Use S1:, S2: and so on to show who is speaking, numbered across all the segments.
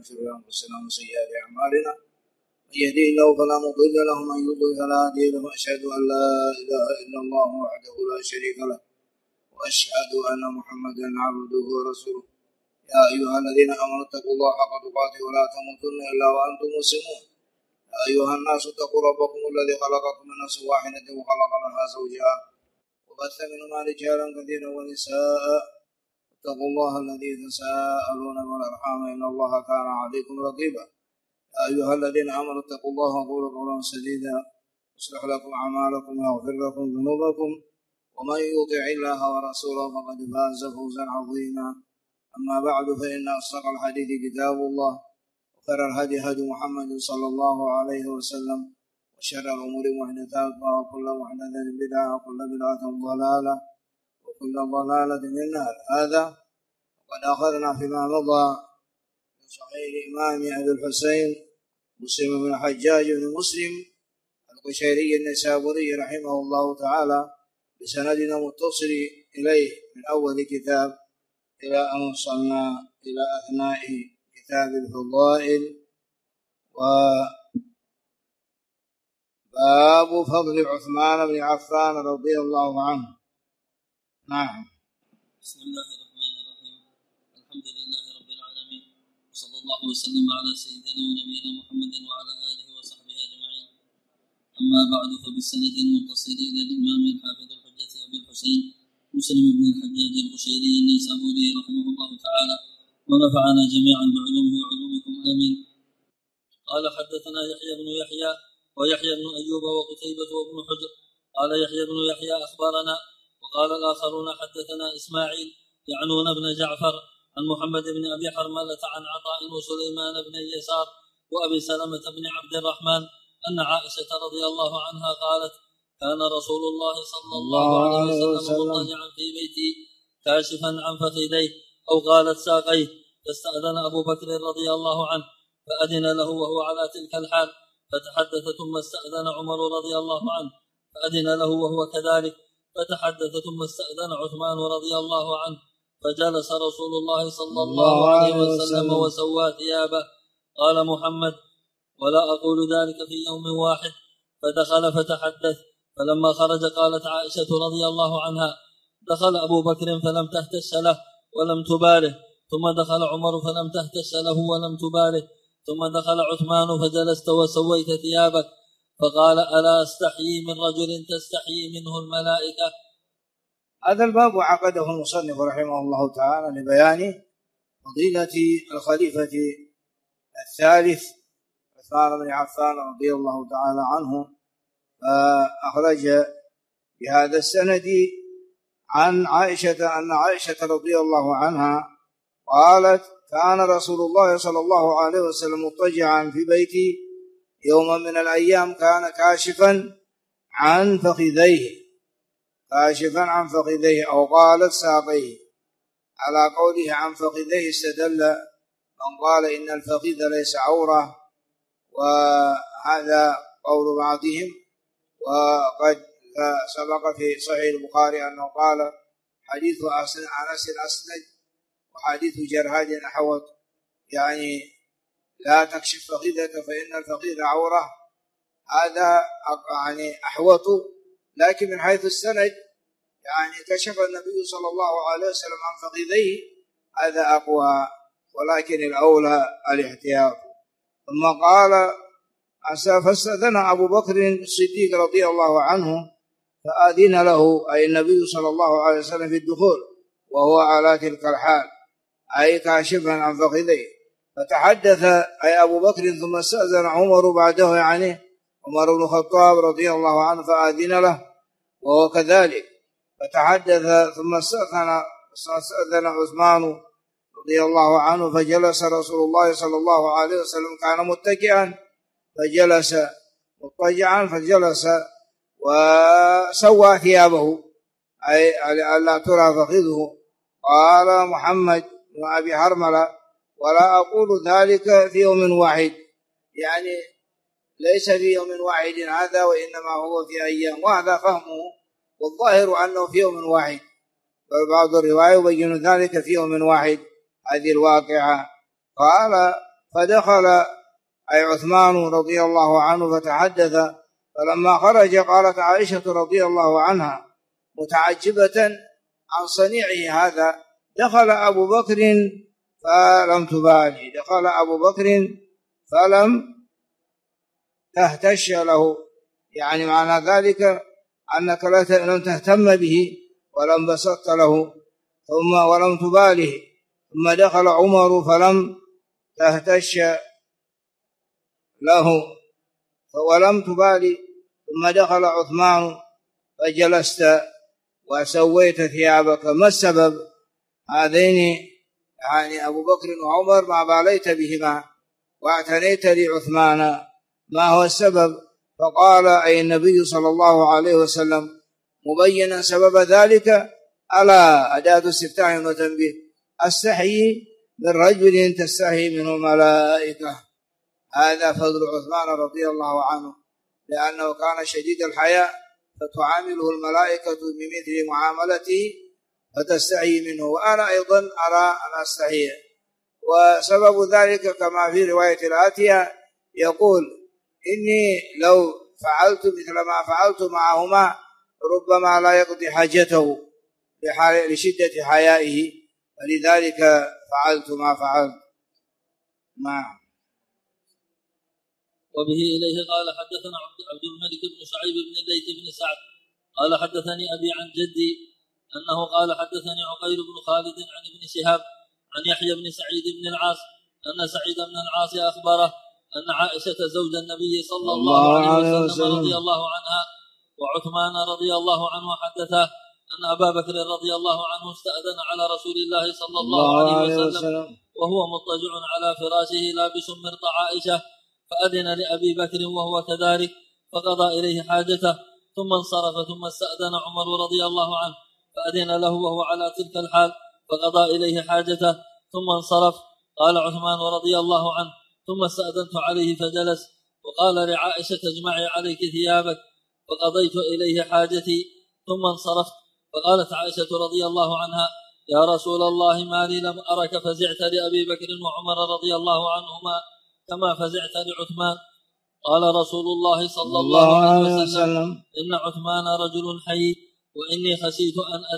S1: من شرور أنفسنا ومن سيئات أعمالنا من يهده الله فلا مضل له ومن يضلل فلا هادي له وأشهد أن لا إله إلا الله وحده لا شريك له وأشهد أن محمدا عبده ورسوله يا أيها الذين آمنوا اتقوا الله حق تقاته ولا تموتن إلا وأنتم مسلمون يا أيها الناس اتقوا ربكم الذي خلقكم من نفس واحدة وخلق منها زوجها وبث منهما رجالا كثيرا ونساء اتقوا الله الذي تساءلون والأرحام إن الله كان عليكم رقيبا يا أيها الذين آمنوا اتقوا الله وقولوا قولا سديدا يصلح لكم أعمالكم ويغفر لكم ذنوبكم ومن يطع الله ورسوله فقد فاز فوزا عظيما أما بعد فإن أصدق الحديث كتاب الله وخير الهدي هدي محمد صلى الله عليه وسلم وشر الأمور محدثاتها وكل محدثة بدعة وكل بدعة ضلالة وكل ضلالة في النار. هذا وقد أخذنا فيما مضى من صحيح الإمام أبي الحسين مسلم بن الحجاج بن مسلم القشيري النيسابوري رحمه الله تعالى بسندنا متصل إليه من أول كتاب إلى أن وصلنا إلى أثناء كتاب الفضائل وباب فضل عثمان بن عفان رضي الله عنه. نعم.
S2: بسم الله الرحمن الرحيم. الحمد لله رب العالمين وصلى الله وسلم على سيدنا ونبينا محمد وعلى آله وصحبه أجمعين. أما بعد فبالسند المتصل إلى الإمام الحافظ الحجة أبي الحسين مسلم بن الحجاج القشيري النيسابوري رحمه الله تعالى ونفعنا جميعا بعلومه وعلومكم آمين. قال حدثنا يحيى بن يحيى ويحيى بن أيوب وقتيبة وابن حجر. قال يحيى بن يحيى أخبرنا وقال الآخرون حدثنا إسماعيل يعنون بن جعفر عن محمد بن أبي حرملة عن عطاء وسليمان بن يسار وأبي سلمة بن عبد الرحمن أن عائشة رضي الله عنها قالت كان رسول الله صلى الله عليه وسلم مضطجعا في بيتي كاشفا عن فخذيه أو قالت ساقيه فاستأذن أبو بكر رضي الله عنه فأذن له وهو على تلك الحال فتحدث ثم استأذن عمر رضي الله عنه فأذن له وهو كذلك فتحدث ثم استأذن عثمان رضي الله عنه فجلس رسول الله صلى الله عليه وسلم وسوى ثيابه. قال محمد ولا أقول ذلك في يوم واحد. فدخل فتحدث فلما خرج قالت عائشة رضي الله عنها دخل أبو بكر فلم تهتش له ولم تباله ثم دخل عمر فلم تهتش له ولم تباله ثم دخل عثمان فجلست وسويت ثيابك فقال ألا أستحيي من رجل تستحيي منه الملائكة.
S1: هذا الباب عقده المصنف رحمه الله تعالى لبيان فضيلة الخليفة الثالث عثمان بن عفان رضي الله تعالى عنه. فأخرج بهذا السند عن عائشة أن عائشة رضي الله عنها قالت كان رسول الله صلى الله عليه وسلم مضطجعا في بيتي يوما من الأيام كان كاشفا عن فخذيه أو قالت ساقيه. على قوله عن فخذيه استدل من قال إن الفخذ ليس عورة وهذا قول بعضهم. وقد سبق في صحيح البخاري أنه قال حديث أنس الأسند وحديث جرهاد أحوط يعني لا تكشف فخذك فإن الفخذ عورة. هذا يعني أحوط لكن من حيث السند يعني كشف النبي صلى الله عليه وسلم عن فخذيه هذا أقوى ولكن الأولى الاحتياط. ثم قال فاستأذن أبو بكر الصديق رضي الله عنه فأذن له أي النبي صلى الله عليه وسلم في الدخول وهو على تلك الحال أي كاشفا عن فخذيه فتحدث أي أبو بكر ثم استأذن عمر بعده يعني عمر بن الخطاب رضي الله عنه فأذن له وهو كذلك فتحدث ثم استأذن عثمان رضي الله عنه فجلس رسول الله صلى الله عليه وسلم كان متكئا فجلس مضطجعا فجلس وسوى ثيابه أي ألا ترى فخذه. قال محمد بن أبي حرملة ولا أقول ذلك في يوم واحد يعني ليس في يوم واحد هذا وإنما هو في أيام وهذا فهمه والظاهر أنه في يوم واحد فبعض الرواية يبين ذلك في يوم واحد هذه الواقعة. قال فدخل أي عثمان رضي الله عنه فتحدث، فلما خرج قالت عائشة رضي الله عنها متعجبة عن صنيعه هذا: دخل أبو بكر فلم تبالي، دخل أبو بكر فلم تهتش له، يعني معنى ذلك أنك لم تهتم به ولم بسطت له ثم ولم تباله. ثم دخل عمر فلم تهتش له ولم تبالي. ثم دخل عثمان فجلست وسويت ثيابك. ما السبب؟ هذين يعني أبو بكر وعمر ما باليت بهما واعتنيت لعثمان، ما هو السبب؟ فقال أي النبي صلى الله عليه وسلم مبينا سبب ذلك: ألا أداة استفتاح وتنبيه، أستحيي من رجل تستحي منه الملائكة. هذا فضل عثمان رضي الله عنه، لأنه كان شديد الحياء فتعامله الملائكة بمثل معاملته فتستحي منه، وأنا أيضا أرى أن أستحي. وسبب ذلك كما في رواية الآتية يقول: إني لو فعلت مثل ما فعلت معهما ربما لا يقضي حاجته لشدة حيائه، فلذلك فعلت ما فعلت. نعم.
S2: وبه إليه قال حدثنا عبد الملك بن شعيب بن الليث بن سعد قال حدثني أبي عن جدي أنه قال حدثني عقيل بن خالد عن ابن شهاب عن يحيى بن سعيد بن العاص أن سعيد بن العاص أخبره أن عائشة زوج النبي صلى الله عليه وسلم رضي الله عنها وعثمان رضي الله عنه حدثه أن أبا بكر رضي الله عنه استأذن على رسول الله صلى الله عليه وسلم وهو مضطجع على فراشه لابس مرط عائشة، فأذن لأبي بكر وهو كذلك فقضى إليه حاجته ثم انصرف، ثم استأذن عمر رضي الله عنه فأذن له وهو على تلك الحال فقضى إليه حاجته ثم انصرف. قال عثمان رضي الله عنه: ثم استأذنت عليه فجلس، وقال لعائشة: اجمعي عليك ثيابك، فقضيت إليه حاجتي ثم انصرفت. فقالت عائشة رضي الله عنها: يا رسول الله ما لي لم أرك فزعت لأبي بكر وعمر رضي الله عنهما كما فزعت لعثمان. قال رسول الله صلى الله عليه وسلم: إن عثمان رجل حي، وإني خشيت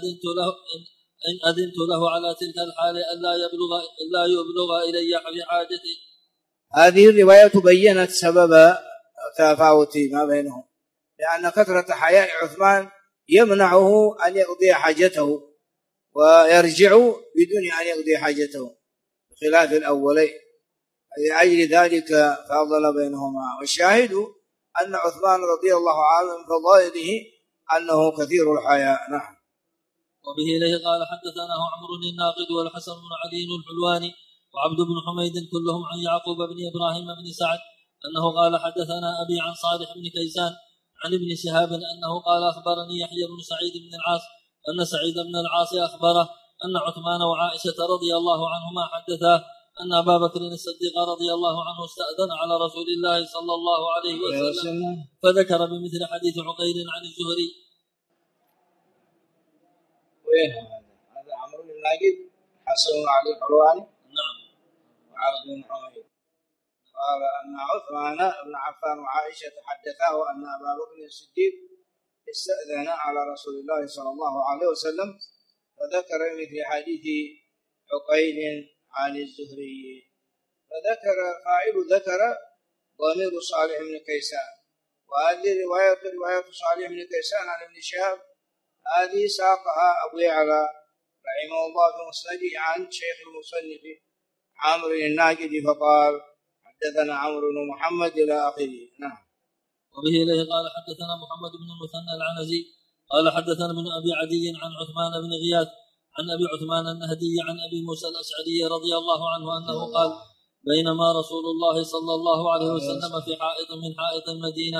S2: إن أذنت له على تلك الحال ألا يبلغ إلي بحاجتي.
S1: هذه الرواية بيّنت سبب تفاوت ما بينهم، لأن كثرة حياء عثمان يمنعه أن يقضي حاجته ويرجع بدون أن يقضي حاجته بخلاف الأولين، لأجل ذلك فاضل بينهما. والشاهد أن عثمان رضي الله عنه من فضائله أنه كثير الحياء. نعم.
S2: وبه إليه قال حدثنا عمرو الناقد والحسن بن علي الحلواني وعبد بن حميد كلهم عن يعقوب بن إبراهيم بن سعد أنه قال حدثنا أبي عن صالح بن كيسان عن ابن شهاب أنه قال أخبرني يحيى بن سعيد بن العاص أن سعيد بن العاص أخبره أن عثمان وعائشة رضي الله عنهما حدثاه أن أبا بكر الصديق رضي الله عنه استأذن على رسول الله صلى الله عليه وسلم فذكر بمثل حديث عقيل عن الزهري.
S1: وين هذا عمرو بن ناقد حسن علي الحلواني؟
S2: نعم.
S1: وعبد بن حميد قال أن عثمان بن عفان وعائشة حدثاه أن أبا بكر الصديق استأذن على رسول الله صلى الله عليه وسلم فذكر مثل حديث عقيل عن الزهري. فذكر فاعل ذكر ضمير صالح بن كيسان، وهذه رواية صالح بن كيسان عن ابن شهاب هذه ساقها أبو يعلى رحمه الله في مسنده عن شيخ المصنف عمرو الناقد فقال حدثنا عمرو بن محمد إلى آخره. نعم.
S2: وبه إليه قال حدثنا محمد بن المثنى العنزي قال حدثنا ابن أبي عدي عن عثمان بن غياث عن أبي عثمان النهدي عن أبي موسى الأشعري رضي الله عنه أنه قال: بينما رسول الله صلى الله عليه وسلم في حائط من حائط المدينة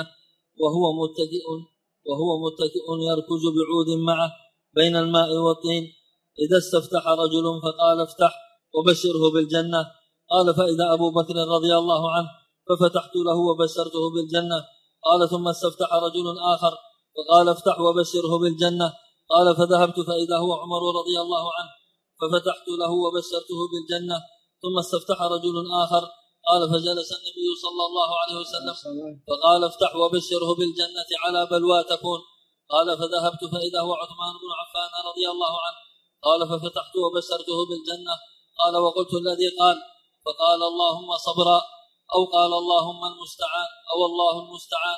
S2: وهو متكئ يركز بعود معه بين الماء والطين، إذا استفتح رجل فقال: افتح وبشره بالجنة. قال: فإذا أبو بكر رضي الله عنه ففتحت له وبشرته بالجنة. قال: ثم استفتح رجل آخر فقال: افتح وبشره بالجنة. قال: فذهبت فإذا هو عمر رضي الله عنه ففتحت له وبشرته بالجنة. ثم استفتح رجل آخر قال فجلس النبي صلى الله عليه وسلم فقال افتح وبشره بالجنة على بلوى تكون. قال فذهبت فإذا هو عثمان بن عفان رضي الله عنه. قال ففتحت وبشرته بالجنة. قال وقلت الذي قال فقال اللهم صبرا أو قال اللهم المستعان أو الله المستعان.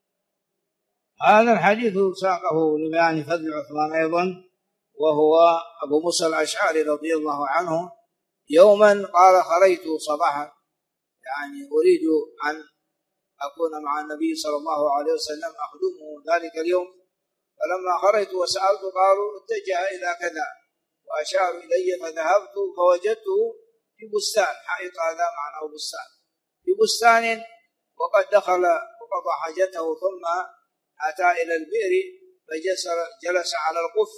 S1: هذا الحديث ساقه لبيان فضل عثمان أيضا، وهو أبو موسى الأشعري رضي الله عنه يوما قال خرجت صباحا، يعني أريد أن أكون مع النبي صلى الله عليه وسلم أخدمه ذلك اليوم، فلما خرجت وسألت قالوا اتجه إلى كذا وأشاروا إلي، فذهبت فوجدته في بستان، حائط هذا معناه بستان، في بستان وقد دخل وقضى حاجته ثم أتى إلى البئر فجلس على القف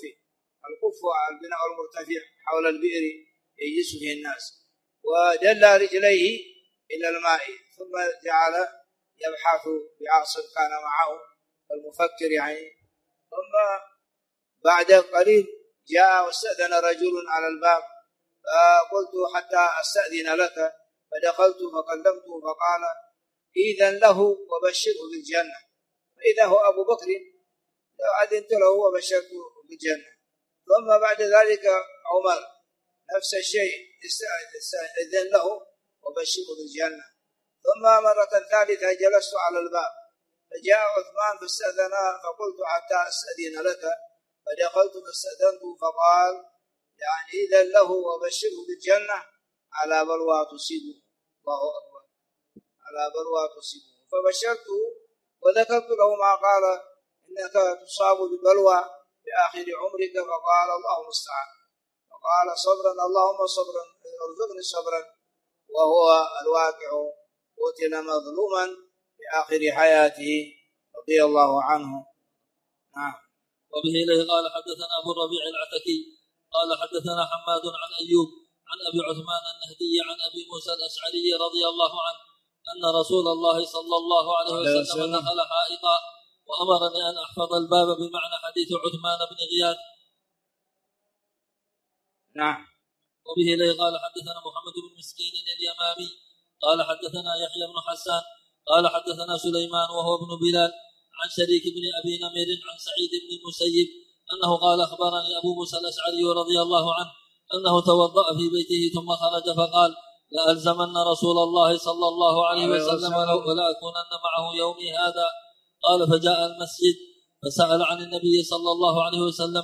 S1: البناء المرتفع حول البئر يجلس فيه الناس، ودل رجليه إلى الماء، ثم جعل يبحث بعصا كان معه المفكر يعني. ثم بعد قليل جاء واستأذن رجل على الباب، فقلت حتى أستأذن لك، فدخلت فكلمته فقال إذن له وبشره بالجنة، فإذا هو أبو بكر أذنت له وبشرته بالجنة. ثم بعد ذلك عمر نفس الشيء استأذن له وبشره بالجنة. ثم مرة ثالثة جلست على الباب فجاء عثمان فاستأذن، فقلت حتى أستأذن لك، فدخلت فاستأذنت فقال يعني إذن له وبشره بالجنة على بلوى تصيبه، الله أكبر، على بلوى تصيبه. فبشرته وذكرت له ما قال إنك تصاب ببلوى في آخر عمرك، فقال الله المستعان، فقال صبرا اللهم صبرا ارزقني صبرا، وهو الواقع قتل مظلوما في آخر حياته رضي الله عنه. نعم.
S2: وبه إليه قال حدثنا أبو الربيع العتكي قال حدثنا حماد عن أيوب عن أبي عثمان النهدي عن أبي موسى الأشعري رضي الله عنه أن رسول الله صلى الله عليه وسلم دخل حائطا وأمرني أن أحفظ الباب، بمعنى حديث عثمان بن غياث.
S1: نعم.
S2: وبه إليه قال حدثنا محمد بن مسكين اليمامي قال حدثنا يحيى بن حسان قال حدثنا سليمان وهو ابن بلال عن شريك بن أبي نمير عن سعيد بن المسيب أنه قال أخبرني أبو موسى الأشعري رضي الله عنه أنه توضأ في بيته ثم خرج فقال لألزمن رسول الله صلى الله عليه وسلم ولا أكونن معه يومي هذا. قال فجاء المسجد فسأل عن النبي صلى الله عليه وسلم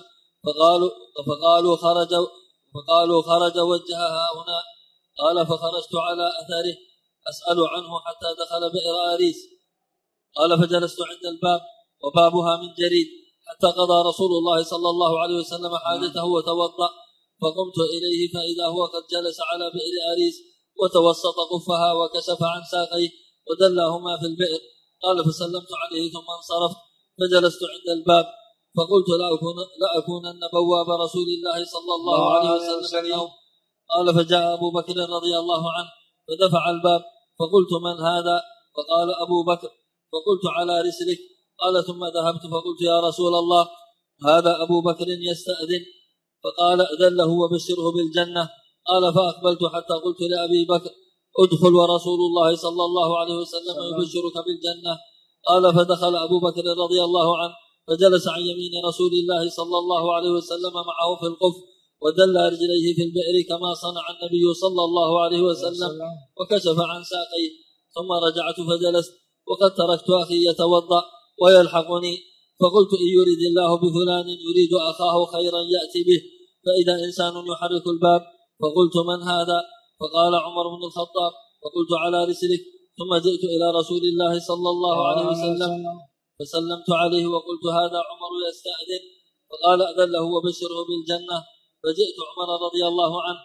S2: فقالوا خرج وجهها هنا. قال فخرجت على أثره أسأل عنه حتى دخل بئر آريس. قال فجلست عند الباب وبابها من جريد حتى قضى رسول الله صلى الله عليه وسلم حاجته وتوضأ، فقمت إليه فإذا هو قد جلس على بئر آريس وتوسط قفها وكشف عن ساقيه ودلاهما في البئر. قال فسلمت عليه ثم انصرفت فجلست عند الباب فقلت لا أكونن بواب رسول الله صلى الله عليه وسلم اليوم. قال فجاء أبو بكر رضي الله عنه فدفع الباب فقلت من هذا؟ فقال أبو بكر، فقلت على رسلك. قال ثم ذهبت فقلت يا رسول الله هذا أبو بكر يستأذن، فقال أذن له وبشره بالجنة. قال فأقبلت حتى قلت لأبي بكر ادخل ورسول الله صلى الله عليه وسلم يبشرك بالجنة. قال فدخل أبو بكر رضي الله عنه فجلس عن يمين رسول الله صلى الله عليه وسلم معه في القف ودل رجليه في البئر كما صنع النبي صلى الله عليه وسلم وكشف عن ساقيه. ثم رجعت فجلست وقد تركت أخي يتوضأ ويلحقني، فقلت إن يريد الله بفلان يريد أخاه خيرا يأتي به، فإذا إنسان يحرك الباب فقلت من هذا؟ فقال عمر بن الخطاب، فقلت على رسلك. ثم جئت إلى رسول الله صلى الله عليه وسلم فسلمت عليه وقلت هذا عمر يستأذن، فقال أذن له وبشره بالجنة. فجئت عمر رضي الله عنه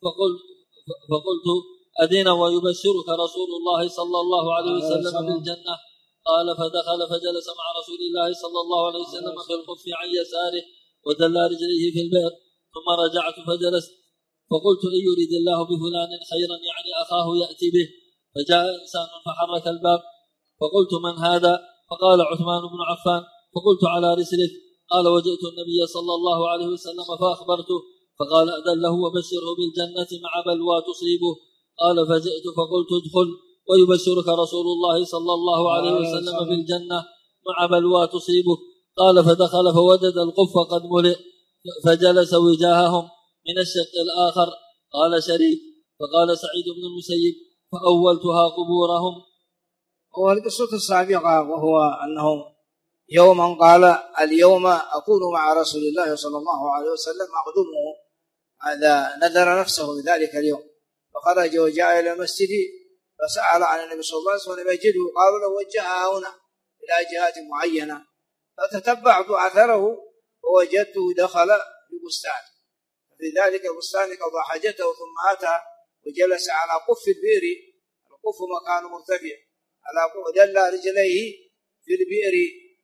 S2: فقلت أذن ويبشرك رسول الله صلى الله عليه وسلم بالجنة. قال فدخل فجلس مع رسول الله صلى الله عليه وسلم في الخف عن يساره ودل رجليه في البئر. ثم رجعت فجلست فقلت إن يريد الله بفلان خيرا يعني أخاه يأتي به. فجاء إنسان فحرك الباب فقلت من هذا؟ فقال عثمان بن عفان. فقلت على رسلك. قال وجئت النبي صلى الله عليه وسلم فأخبرته، فقال أذن له وبشره بالجنة مع بلوى تصيبه. قال فجئت فقلت ادخل ويبشرك رسول الله صلى الله عليه وسلم بالجنة مع بلوى تصيبك. قال فدخل فوجد القف قد ملئ فجلس وجاههم من الشق الآخر. قال شريك فقال سعيد بن المسيب فأولتها قبورهم.
S1: هو القصة السابقة وهو أنه يوما قال اليوم أكون مع رسول الله صلى الله عليه وسلم أخدمه، هذا نذر نفسه بذلك اليوم، فخرج وجاء إلى المسجد فسأل عن النبي صلى الله عليه وسلم يجده، قالوا له وجهها هنا إلى جهات معينة، فتتبعت أثره ووجدته دخل ببستان، في ذلك البستان قضى حاجته ثم أتى وجلس على قف البئر، القف مكان مرتفع، ودل رجليه في البئر،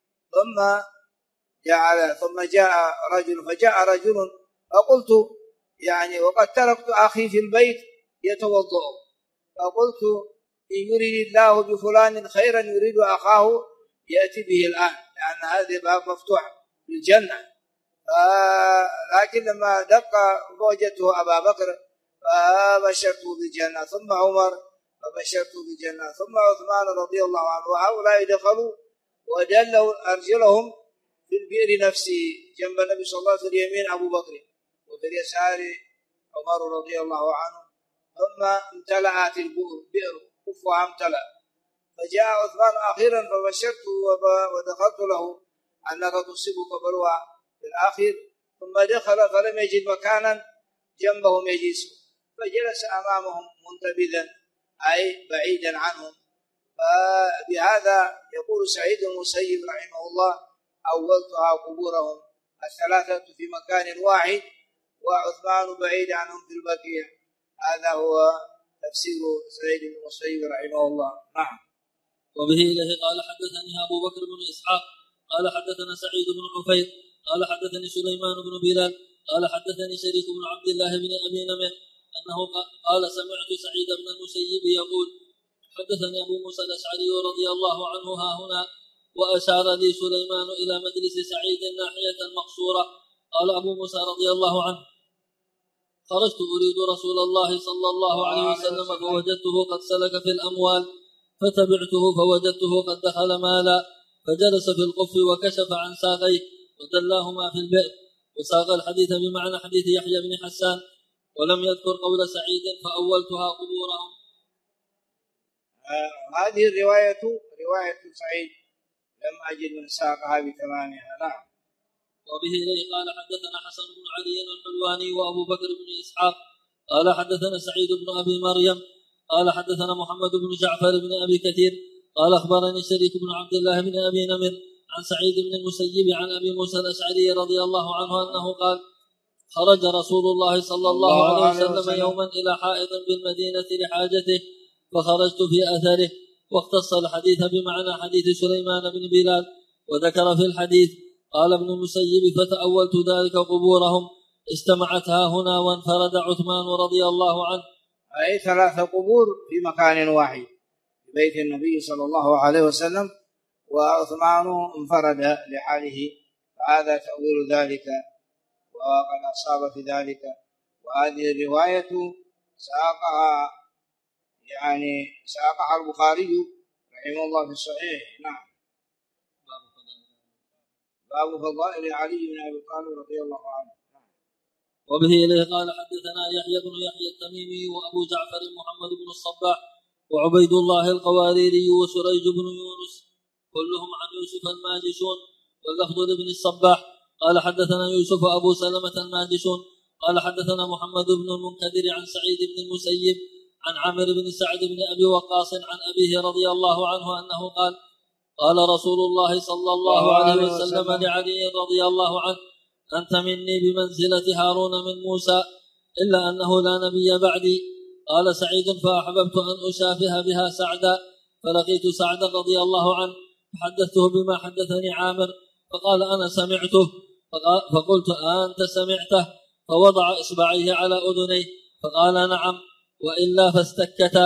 S1: ثم جاء رجل فقلت يعني وقد تركت أخي في البيت يتوضأ، فقلت إن يريد الله بفلان خيرا يريد أخاه يأتي به الآن، لأن هذا باب مفتوح للجنة. لكن لما دق وجدته أبا بكر فبشرته بالجنة، ثم عمر فبشرته بالجنة، ثم عثمان رضي الله عنه، وهؤلاء دخلوا ودلوا أرجلهم في البئر نفسه جنب النبي صلى الله عليه وسلم، يمين أبو بكر وفي اليسار عمر رضي الله عنه، ثم امتلأت البئر كفها امتلأ، فجاء عثمان أخيرا فبشرته ودخلت له أنك تصيبك بلوى في الآخر، ثم دخل فلم يجد مكانا جنبهم يجلس، فجلس أمامهم منتبذا أي بعيدا عنهم. فبهذا يقول سعيد المسيب رحمه الله أولتها قبورهم الثلاثة في مكان واحد وعثمان بعيد عنهم في البقيع. هذا هو تفسير سعيد المسيب رحمه الله. نعم.
S2: وبه إليه قال حدثني أبو بكر بن إسحاق قال حدثنا سعيد بن عفير قال حدثني سليمان بن بلال قال حدثني شريك بن عبد الله بن أبي نمر أنه قال سمعت سعيد بن المسيب يقول حدثني أبو موسى الأشعري رضي الله عنه ها هنا، وأشار لي سليمان إلى مجلس سعيد ناحية المقصورة. قال أبو موسى رضي الله عنه خرجت أريد رسول الله صلى الله عليه وسلم فوجدته قد سلك في الأموال، فتبعته فوجدته قد دخل مالا، فجلس في القف وكشف عن ساقيه ودلاهما في البئر، وساق الحديث بمعنى حديث يحيى بن حسان، ولم يذكر قول سعيد فأولتها قبورهم.
S1: هذه الرواية رواية سعيد لم أجد من ساقها بتمامها. نعم.
S2: وبه إليه قال حدثنا حسن بن علي الحلواني وأبو بكر بن إسحاق قال حدثنا سعيد بن أبي مريم قال حدثنا محمد بن جعفر بن أبي كثير قال أخبرني شريك بن عبد الله بن أبي نمر عن سعيد بن المسيب عن أبي موسى الأشعري رضي الله عنه أنه قال خرج رسول الله صلى الله عليه وسلم يوما إلى حائط بالمدينة لحاجته، فخرجت في أثره، واختص الحديث بمعنى حديث سليمان بن بلال، وذكر في الحديث قال ابن المسيب فتأولت ذلك قبورهم استمعتها هنا وانفرد عثمان رضي الله عنه.
S1: أي 3 قبور في مكان واحد في بيت النبي صلى الله عليه وسلم، وعثمان انفرد لحاله، فهذا تأويل ذلك وقد أصاب في ذلك. وهذه الرواية ساقها البخاري رحمه الله في الصحيح. نعم. باب فضائل علي بن أبي طالب رضي الله عنه.
S2: وبه إليه قال حدثنا يحيى بن يحيى التميمي وأبو جعفر محمد بن الصباح وعبيد الله القواريري وسريج بن يونس كلهم عن يوسف الماجشون، واللفظ لابن الصباح قال حدثنا يوسف أبو سلمة الماجشون قال حدثنا محمد بن المنكدر عن سعيد بن المسيب عن عمرو بن سعد بن أبي وقاص عن أبيه رضي الله عنه أنه قال قال رسول الله صلى الله عليه وسلم لعلي رضي الله عنه أنت مني بمنزلة هارون من موسى إلا أنه لا نبي بعدي. قال سعيد فأحببت أن أشافه بها سعدا، فلقيت سعدا رضي الله عنه فحدثته بما حدثني عامر، فقال أنا سمعته، فقلت أنت سمعته؟ فوضع إصبعيه على أذنيه فقال نعم وإلا فاستكتا.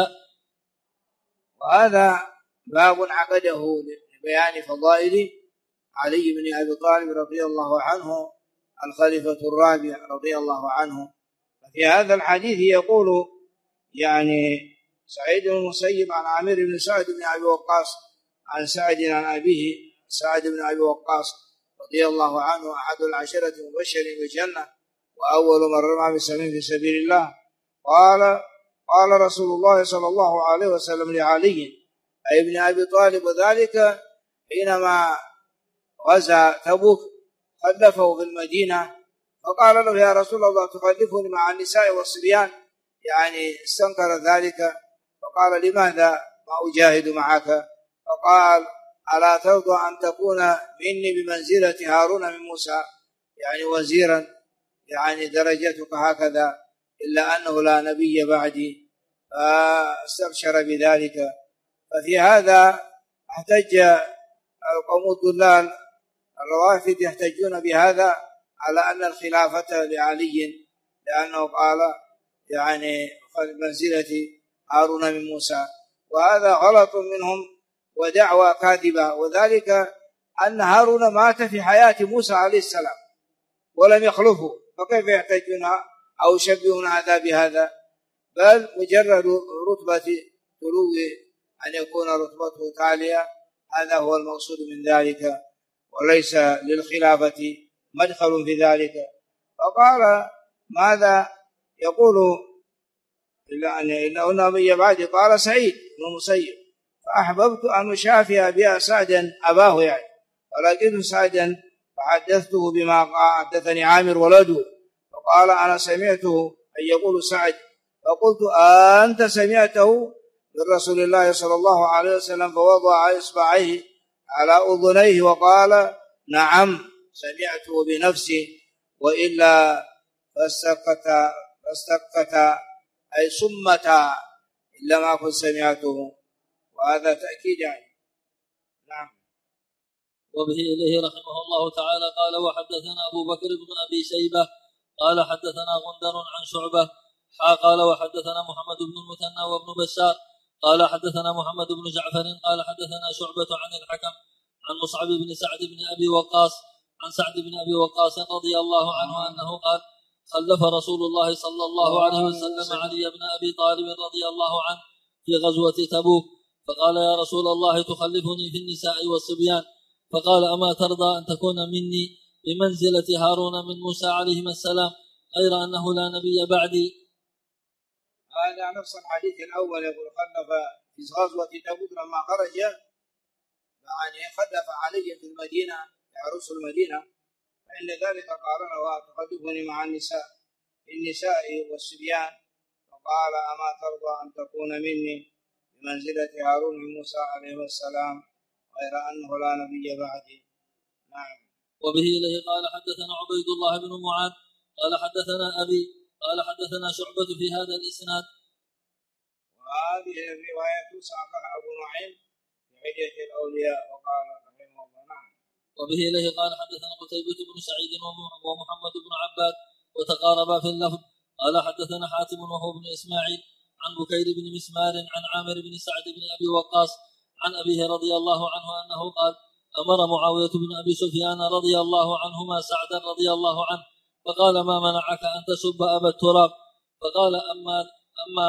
S1: وهذا باب عقده لبيان فضائل علي بن أبي طالب رضي الله عنه الخليفة الرابع رضي الله عنه. في هذا الحديث يقول يعني سعيد بن المسيب عن عامر بن سعد بن أبي وقاص عن سعد عن أبيه سعد بن أبي وقاص رضي الله عنه أحد العشرة المبشرين بالجنة وأول من رمى بسهم في سبيل الله. قال رسول الله صلى الله عليه وسلم لعلي أي ابن أبي طالب، وذلك حينما غزا تبوك خلفه في المدينة، فقال له يا رسول الله تخلفني مع النساء والصبيان، يعني استنكر ذلك، فقال لماذا ما أجاهد معك؟ فقال ألا ترضى أن تكون مني بمنزلة هارون من موسى، يعني وزيرا، يعني درجتك هكذا، إلا أنه لا نبي بعدي، فاستبشر بذلك. ففي هذا احتج القوم الضلال الروافد يحتجون بهذا على أن الخلافة لعلي، لأنه قال يعني منزلة هارون من موسى، وهذا غلط منهم ودعوى كاذبة، وذلك أن هارون مات في حياة موسى عليه السلام ولم يخلفه، فكيف يحتجون أو يشبهون هذا بهذا؟ بل مجرد رتبة تلو أن يكون رتبته تالية، هذا هو المقصود من ذلك، وليس للخلافة مدخل في ذلك. فقال ماذا يقول إنه نبي بعدي؟ قال سعيد بن المسيب فأحببت أن أشافي بها سعدا أباه، يعني ولكن سعدا فحدثته بما حدثني عامر ولده، فقال أنا سمعته أن يقول سعد، فقلت أنت سمعته من رسول الله صلى الله عليه وسلم؟ فوضع إصبعيه على أذنيه وقال نعم سمعته بنفسي، وإلا فاستكت أي صمت إلا ما كنت سمعته، وهذا تأكيد يعني. نعم.
S2: وبه إليه رحمه الله تعالى قال وحدثنا أبو بكر بن أبي شيبة قال حدثنا غندر عن شعبة قال وحدثنا محمد بن المثنى وابن بشار قال حدثنا محمد بن جعفر قال حدثنا شعبة عن الحكم عن مصعب بن سعد بن أبي وقاص عن سعد بن أبي وقاص رضي الله عنه أنه قال خلف رسول الله صلى الله عليه وسلم علي بن أبي طالب رضي الله عنه في غزوة تبوك، فقال يا رسول الله تخلفني في النساء والصبيان؟ فقال أما ترضى أن تكون مني بمنزلة هارون من موسى عليهما السلام غير أنه لا نبي بعدي؟
S1: هذا نفس الحديث الأول، يقول خلف في غزوة تبوك لما خرج، يعني خلف علي في المدينة يعرس المدينة، فإن ذلك قال له تخلفني مع النساء والصبيان، فقال أما ترضى أن تكون مني بمنزلة هارون من موسى عليه السلام غير أنه لا نبي بعدي. نعم.
S2: وبه إليه قال حدثنا عبيد الله بن معاذ قال حدثنا أبي قال حدثنا شعبة في هذا الإسناد.
S1: وهذه الرواية ساقها أبو نعيم في حلية الأولياء وقال رحمه الله. نعم.
S2: وبه إليه قال حدثنا قتيبة بن سعيد ومحمد بن عباد وتقاربا في اللفظ. قال حدثنا حاتم وهو بن إسماعيل عن بكير بن مسمار عن عامر بن سعد بن أبي وقاص عن أبيه رضي الله عنه أنه قال أمر معاوية بن أبي سفيان رضي الله عنهما سعدا رضي الله عنه فقال ما منعك أن تسب أبا التراب؟ فقال أما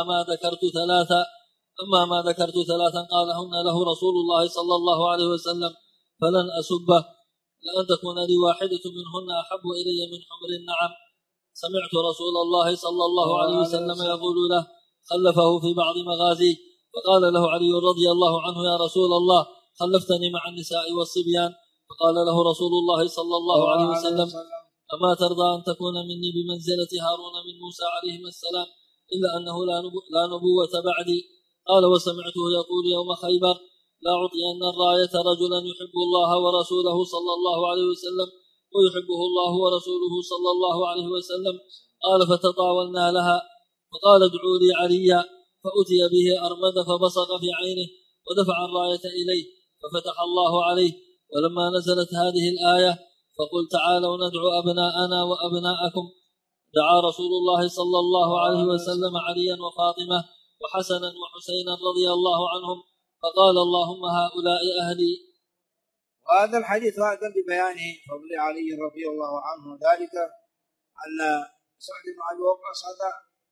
S2: ما ذكرت ثلاثا قالهن له رسول الله صلى الله عليه وسلم فلن أسبه، لأن تكون لي واحدة منهن أحب إلي من حمر النعم. سمعت رسول الله صلى الله عليه وسلم يقول له خلفه في بعض مغازيه، فقال له علي رضي الله عنه يا رسول الله خلفتني مع النساء والصبيان؟ فقال له رسول الله صلى الله عليه وسلم أما ترضى أن تكون مني بمنزلة هارون من موسى عليهما السلام إلا أنه لا نبوة بعدي؟ قال وسمعته يقول يوم خيبر لا أعطين الراية رجلا يحب الله ورسوله صلى الله عليه وسلم ويحبه الله ورسوله صلى الله عليه وسلم. قال فتطاولنا لها، فقال ادعوا لي عليا، فأتي به أرمد فبصق في عينه ودفع الراية إليه ففتح الله عليه. ولما نزلت هذه الآية فقل تعالوا ندعو أبناءنا وأبناءكم دعا رسول الله صلى الله عليه وسلم عليا وفاطمة وحسنا وحسينا رضي الله عنهم فقال اللهم هؤلاء أهلي.
S1: وهذا الحديث هذا ببيان فضل علي رضي الله عنه، ذلك أن سعد بن أبي وقاص هذا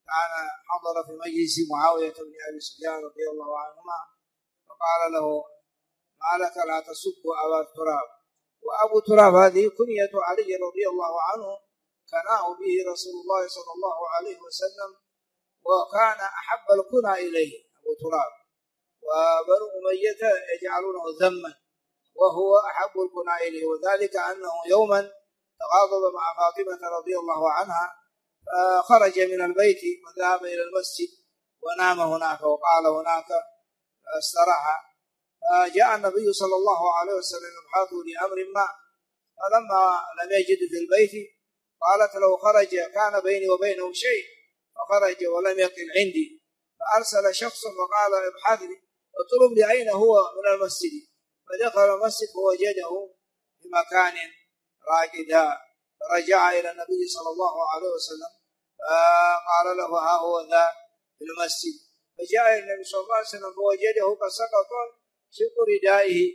S1: كان حضر في مجلس معاوية بن أبي سفيان رضي الله عنهما فقال له: ما لك لا تسب أبا تراب. وأبو تراب هذه كنية علي رضي الله عنه، كناه به رسول الله صلى الله عليه وسلم، وكان أحب الكنى إليه أبو تراب، وبنو أمية يجعلونه ذما وهو أحب الكنى إليه. وذلك أنه يوما تغاضب مع فاطمة رضي الله عنها، فخرج من البيت وذهب إلى المسجد ونام هناك وقال هناك استراح. فجاء النبي صلى الله عليه وسلم يبحث لأمر ما، فلما لم يجد في البيت قالت له: خرج، كان بيني وبينه شيء فخرج ولم يقل عندي. فأرسل شخص فقال: ابحث لي اطلب لي أين هو من المسجد. فدخل المسجد فوجده في مكان راكدا، فرجع إلى النبي صلى الله عليه وسلم فقال له: ها هو ذا في المسجد. فجاء إلى النبي صلى الله عليه وسلم فوجده قد سقط شق ردائه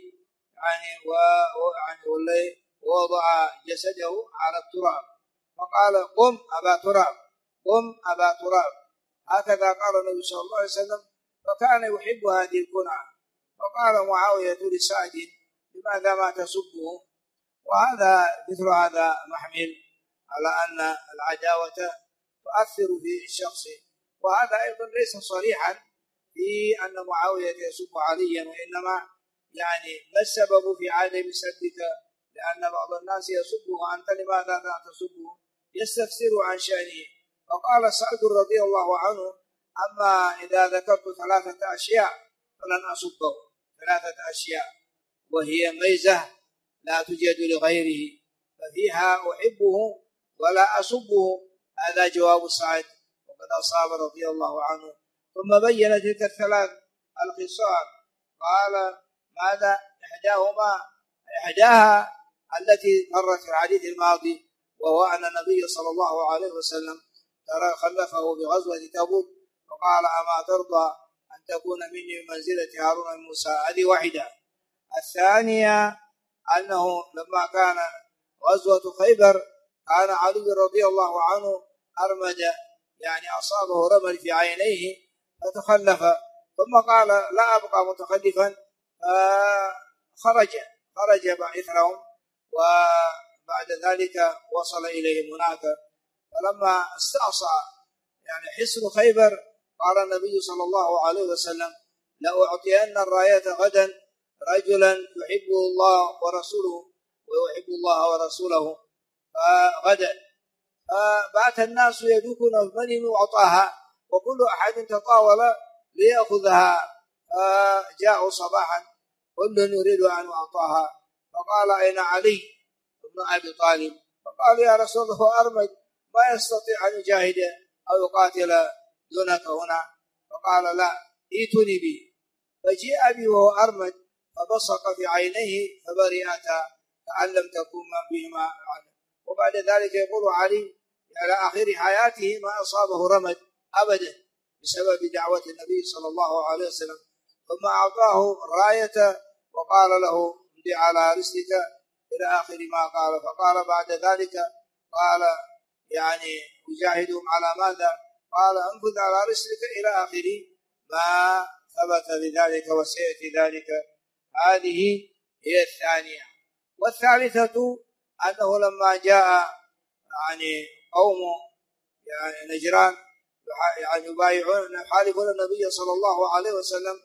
S1: ووضع جسده على التراب، فقال: قم أبا تراب، قم أبا تراب. هكذا قال النبي صلى الله عليه وسلم، فكان يحب هذه الكنعة. فقال معاوية لسعد: لماذا ما تسبه؟ وهذا مثل هذا محمل على أن العداوة تؤثر في الشخص، وهذا أيضا ليس صريحا في أن معاوية يسب عليا، وإنما يعني ما السبب في عدم سبك؟ لأن بعض الناس يسبه: أنت لماذا لا تسبه؟ يستفسر عن شأنه. فقال سعد رضي الله عنه: أما إذا ذكرت 3 أشياء فلن أسبه، 3 أشياء وهي ميزة لا توجد لغيره، ففيها أحبه ولا أسبه. هذا جواب سعد، وقد أصاب رضي الله عنه. ثم بين تلك 3 الخصال، قال: ماذا؟ إحداها التي مرت في الحديث الماضي، وهو أن النبي صلى الله عليه وسلم خلفه بغزوة تبوك وقال: أما ترضى أن تكون مني بمنزلة هارون من موسى؟ هذه واحدة. الثانية أنه لما كان غزوة خيبر كان علي رضي الله عنه أرمد، يعني أصابه رمل في عينيه فتخلف، ثم قال: لا أبقى متخلفا، خرج إثرهم، وبعد ذلك وصل إليهم هناك. فلما استعصى يعني حصن خيبر قال النبي صلى الله عليه وسلم: لأعطين الراية غدا رجلا يحبه الله ورسوله ويحب الله ورسوله. فغدا فبات الناس يدوكون من يعطاها، وكل أحد تطاول ليأخذها. فجاءوا صباحا كل يريد أن يعطاها، فقال: أين علي بن أبي طالب؟ فقال: يا رسول الله أرمد، ما يستطيع أن يجاهد أو يقاتل دونك هنا. فقال: لا، ائتني به. فجاء به وهو أرمد فبصق في عينيه فبرئتا كأن لم تكن بهما. وبعد ذلك يقول علي على آخر حياته: ما أصابه رمد أبدا بسبب دعوة النبي صلى الله عليه وسلم. ثم أعطاه الراية وقال له: امض على رسلك إلى آخر ما قال. فقال بعد ذلك قال: يعني أجاهدهم على ماذا؟ قال: انفذ على رسلك إلى آخر ما ثبت بذلك وسيأتي ذلك. هذه هي الثانية. والثالثة أنه لما جاء يعني قوم يعني نجران يعني يبايعون يحالفون النبي صلى الله عليه وسلم،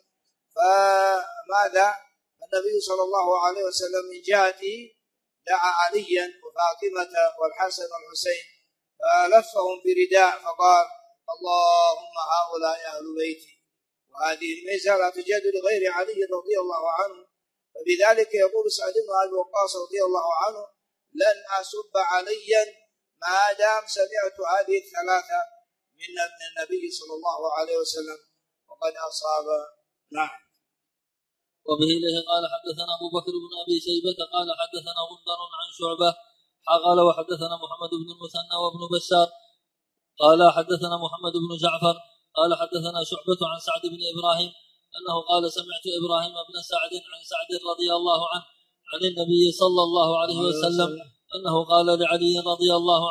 S1: فماذا؟ النبي صلى الله عليه وسلم من جهته دعا عليا وفاطمة والحسن والحسين فلفهم برداء فقال: اللهم هؤلاء أهل بيتي. وهذه الميزة لا توجد لغير علي رضي الله عنه. فبذلك يقول سعد بن أبي وقاص رضي الله عنه: لن أسب عليا ما دام سمعت هذه 3 من النبي صلى الله عليه وسلم، وقد أصاب. نعم.
S2: وبه إليه قال: حدثنا أبو بكر بن أبي شيبة قال حدثنا غندر عن شعبة قال وحدثنا محمد بن المثنى وابن بشار قال حدثنا محمد بن جعفر قال حدثنا شعبة عن سعد بن إبراهيم أنه قال: سمعت إبراهيم بن سعد عن سعد رضي الله عنه عن النبي صلى الله عليه وسلم أنه قال لعلي رضي الله عنه: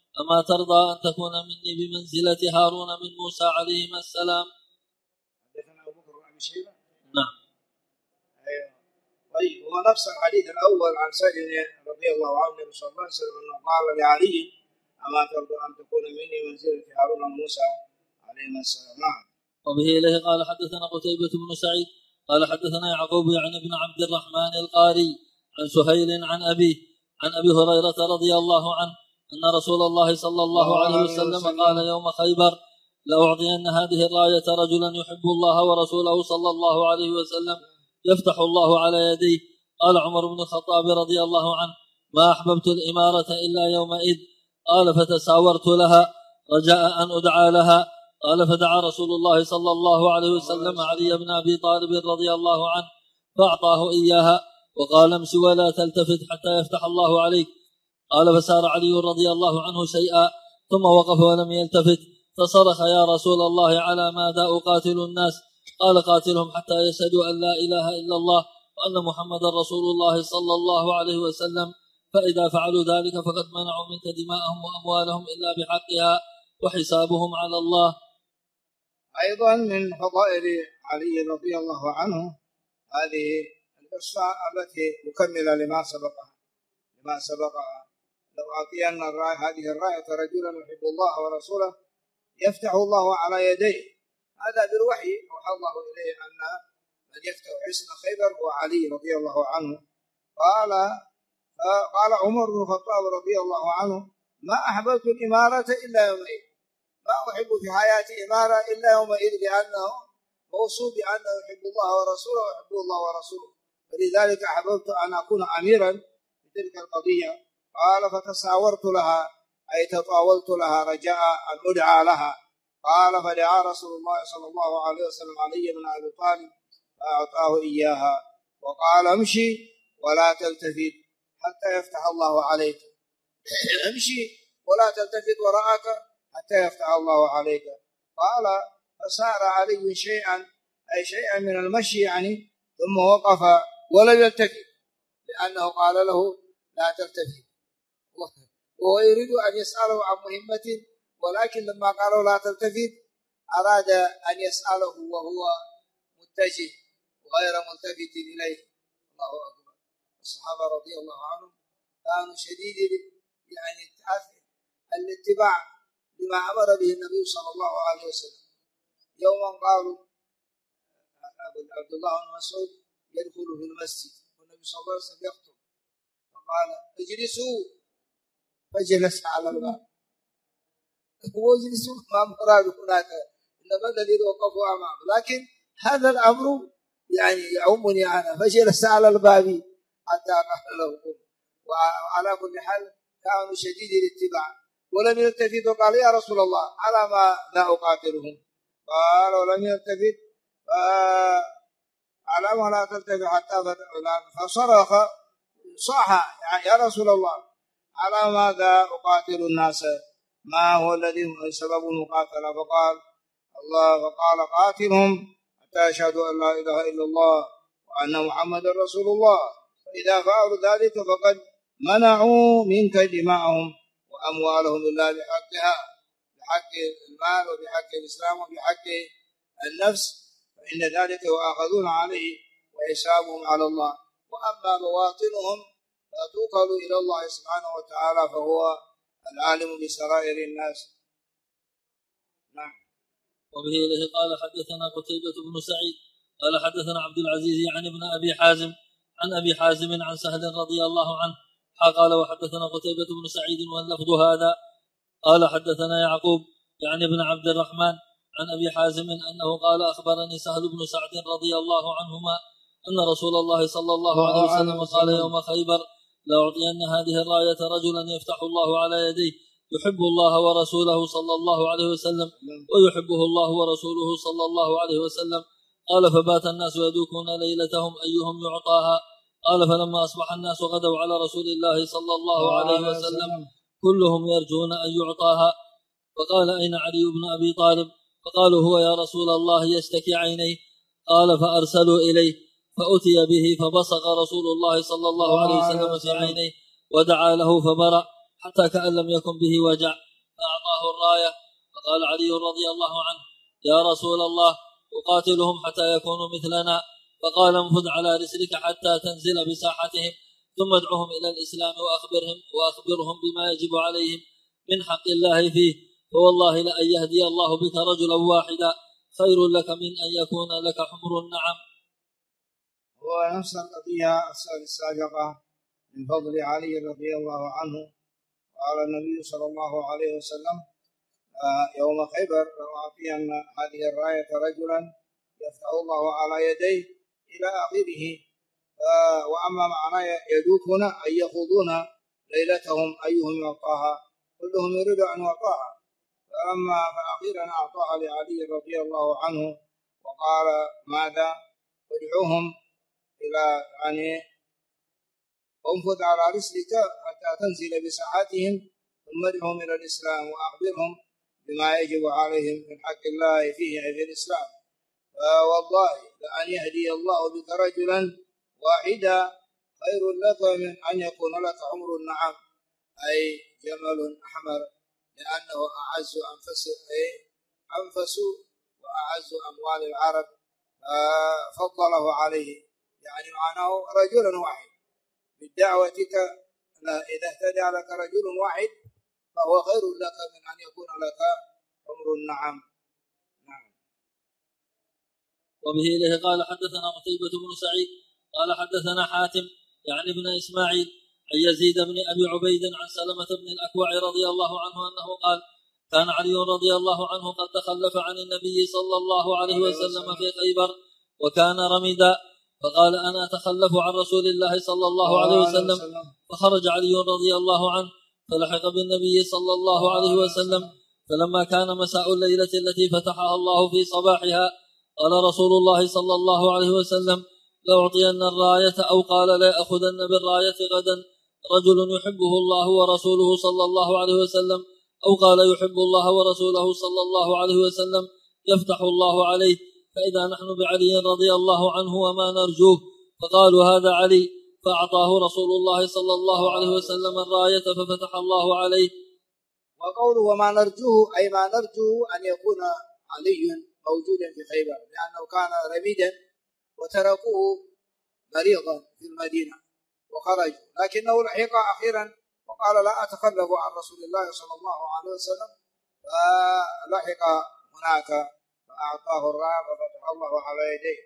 S2: أما ترضى أن تكون مني بمنزلة هارون من موسى عليهما السلام؟
S1: حدثنا أبو بكر بن أبي شيبة.
S2: نعم.
S1: أيوه. طيب هو نفس الحديث الأول عن سعد رضي الله عنه النبي صلى الله عليه وسلم أنه قال لعلي أما ترضى أن تكون مني بمنزلة هارون من موسى عليهما السلام. نعم.
S2: وبه إليه قال حدثنا قتيبة بن سعيد قال حدثنا يعقوب يعني بن عبد الرحمن القاري عن سهيل عن أبي هريرة رضي الله عنه أن رسول الله صلى الله عليه وسلم قال يوم خيبر لأعطين هذه الراية رجلا يحب الله ورسوله صلى الله عليه وسلم يفتح الله على يديه. قال عمر بن الخطاب رضي الله عنه ما أحببت الإمارة إلا يومئذ. قال فتساورت لها رجاء أن أدعى لها. قال فدعا رسول الله صلى الله عليه وسلم علي بن أبي طالب رضي الله عنه فأعطاه إياها وقال امش ولا تلتفت حتى يفتح الله عليك. قال فسار علي رضي الله عنه شيئا ثم وقف ولم يلتفت فصرخ يا رسول الله على ماذا أقاتل الناس؟ قال قاتلهم حتى يشهدوا أن لا إله إلا الله وأن محمد رسول الله صلى الله عليه وسلم فإذا فعلوا ذلك فقد منعوا منك دماءهم وأموالهم إلا بحقها وحسابهم على الله.
S1: أيضا من فضائل علي رضي الله عنه هذه القصة التي مكملة لما سبقها لو أعطينا هذه الراية رجلا يحب الله ورسوله يفتح الله على يديه. هذا بالوحي أوحى الله إليه أن من يفتح حصن خيبر هو علي رضي الله عنه. قال عمر بن الخطاب رضي الله عنه ما أحببت الإمارة إلا يومئذ. ما أحب في حياتي إمارة إلا يومئذ لأنه موصوف بأنه يحب الله ورسوله ويحب الله ورسوله فلذلك أحببت أن أكون أميرا في تلك القضية. قال فتساورت لها أي تطاولت لها رجاء أن أدعى لها. قال فدعا رسول الله صلى الله عليه وسلم علي بن أبي طالب فأعطاه إياها وقال امشي ولا تلتفت حتى يفتح الله عليك. امشي ولا تلتفت وراءك حتى يفتح الله عليك. قال فسار علي شيئا من المشي يعني ثم وقف ولم يلتفت لأنه قال له لا تلتفت وهو يريد أن يسأله عن مهمة ولكن لما قالوا لا تلتفت أراد أن يسأله وهو متجه غير ملتفت إليه. الله أكبر. الصحابة رضي الله عنهم كانوا شديد يعني الاتباع لما أمر به النبي صلى الله عليه وسلم. يوما قالوا عبد الله بن مسعود يدخل في المسجد والنبي صلى الله عليه وسلم يخطب فقال اجلسوا فجلس على الباب وجلسوا ما مراد هناك إنما الذي وقفوا أمامه لكن هذا الأمر يعني يعمني أنا فجلس على الباب حتى قال له وعلى كل حال كانوا شديد الاتباع ولم يلتفت وقال يا رسول الله على ما لا أقاتلهم. قال ولم يلتفت على ما لا تلتفت حتى فصرخ صاح يا رسول الله على ماذا أقاتل الناس ما هو الذي سبب المقاتلة؟ فقال قاتلهم حتى يشهدوا أن لا إله إلا الله وأن محمد رسول الله فإذا فعلوا ذلك فقد منعوا منك دماءهم وأموالهم إلا بحقها بحق المال وبحق الإسلام وبحق النفس فإن ذلك يؤاخذون عليه وحسابهم على الله. وأما بواطنهم فتوكل إلى الله سبحانه وتعالى فهو العالم بسرائر الناس. نعم.
S2: وبه إليه قال حدثنا قتيبة بن سعيد قال حدثنا عبد العزيز عن ابن أبي حازم عن أبي حازم عن سهل رضي الله عنه قال وحدثنا قتيبة بن سعيد واللفظ هذا قال حدثنا يعقوب يعني ابن عبد الرحمن عن أبي حازم أنه قال أخبرني سهل بن سعد رضي الله عنهما أن رسول الله صلى الله عليه وسلم قال يوم خيبر لأعطين هذه الراية رجلا يفتح الله على يديه يحب الله ورسوله صلى الله عليه وسلم ويحبه الله ورسوله صلى الله عليه وسلم. قال فبات الناس يدوكون ليلتهم أيهم يعطاها. قال فلما أصبح الناس غدوا على رسول الله صلى الله عليه وسلم كلهم يرجون أن يعطاها. فقال أين علي بن أبي طالب؟ فقالوا هو يا رسول الله يشتكي عينيه. قال فأرسلوا إليه فأتي به فبصق رسول الله صلى الله عليه وسلم في عينيه ودعا له فبرأ. حتى كأن لم يكن به وجع، فأعطاه الراية. فقال علي رضي الله عنه: يا رسول الله، أقاتلهم حتى يكونوا مثلنا؟ فقال: انفذ على رسلك حتى تنزل بساحتهم، ثم ادعهم إلى الإسلام وأخبرهم بما يجب عليهم من حق الله فيه، فوالله لأن يهدي الله بك رجلا واحدا خير لك من أن يكون لك حمر النعم.
S1: هو نفس القضية السابقة من فضل علي رضي الله عنه. قال النبي صلى الله عليه وسلم يوم خيبر: لو أعطين هذه الراية رجلا يفتح الله على يديه إلى آخره. وأما معنى يدوكون أن يخوضون ليلتهم أيهم يعطاها، كلهم يريد أن يعطاها. فأما فأخيرا أعطاها لعلي رضي الله عنه، وقال: ماذا؟ ادعوهم إلى انفذ على رسلك حتى تنزل بساحتهم، ثم ادعهم إلى الإسلام وأخبرهم بما يجب عليهم من حق الله فيه أي في الإسلام. والله لأن يهدي الله بك رجلا واحدا خير لك من أن يكون لك حمر النعم، أي جمل أحمر، لأنه أعز أنفس وأعز أموال العرب، فضله عليه. يعني معناه رجل واحد بدعوتك، إذا اهتدى لك رجل واحد فهو خير لك من أن يكون لك حمر النعم.
S2: وبه إليه قال: حدثنا قتيبة بن سعيد قال حدثنا حاتم يعني ابن إسماعيل عن يزيد بن أبي عبيد عن سلمة بن الأكوع رضي الله عنه أنه قال: كان علي رضي الله عنه قد تخلف عن النبي صلى الله عليه وسلم في خيبر وكان رمدا، فقال: أنا أتخلف عن رسول الله صلى الله عليه وسلم. فخرج علي رضي الله عنه فلحق بالنبي صلى الله عليه وسلم، فلما كان مساء الليلة التي فتحها الله في صباحها قال رسول الله صلى الله عليه وسلم: لأعطين الراية، أو قال: لأخذن بالراية غدا رجل يحبه الله ورسوله صلى الله عليه وسلم، أو قال: يحب الله ورسوله صلى الله عليه وسلم يفتح الله عليه، فإذا نحن بعلي رضي الله عنه وما نرجوه. فقالوا: هذا علي. فأعطاه رسول الله صلى الله عليه وسلم الراية ففتح الله عليه.
S1: وقوله وما نرجوه أي ما نرجو أن يكون علي موجودا في خيبر، لأنه كان رميدا وتركوه مريضا في المدينة وخرجوا، لكنه لحق أخيرا وقال: لا أتخلف عن رسول الله صلى الله عليه وسلم، فلحق هناك فأعطاه الراية ففتح الله على يديه.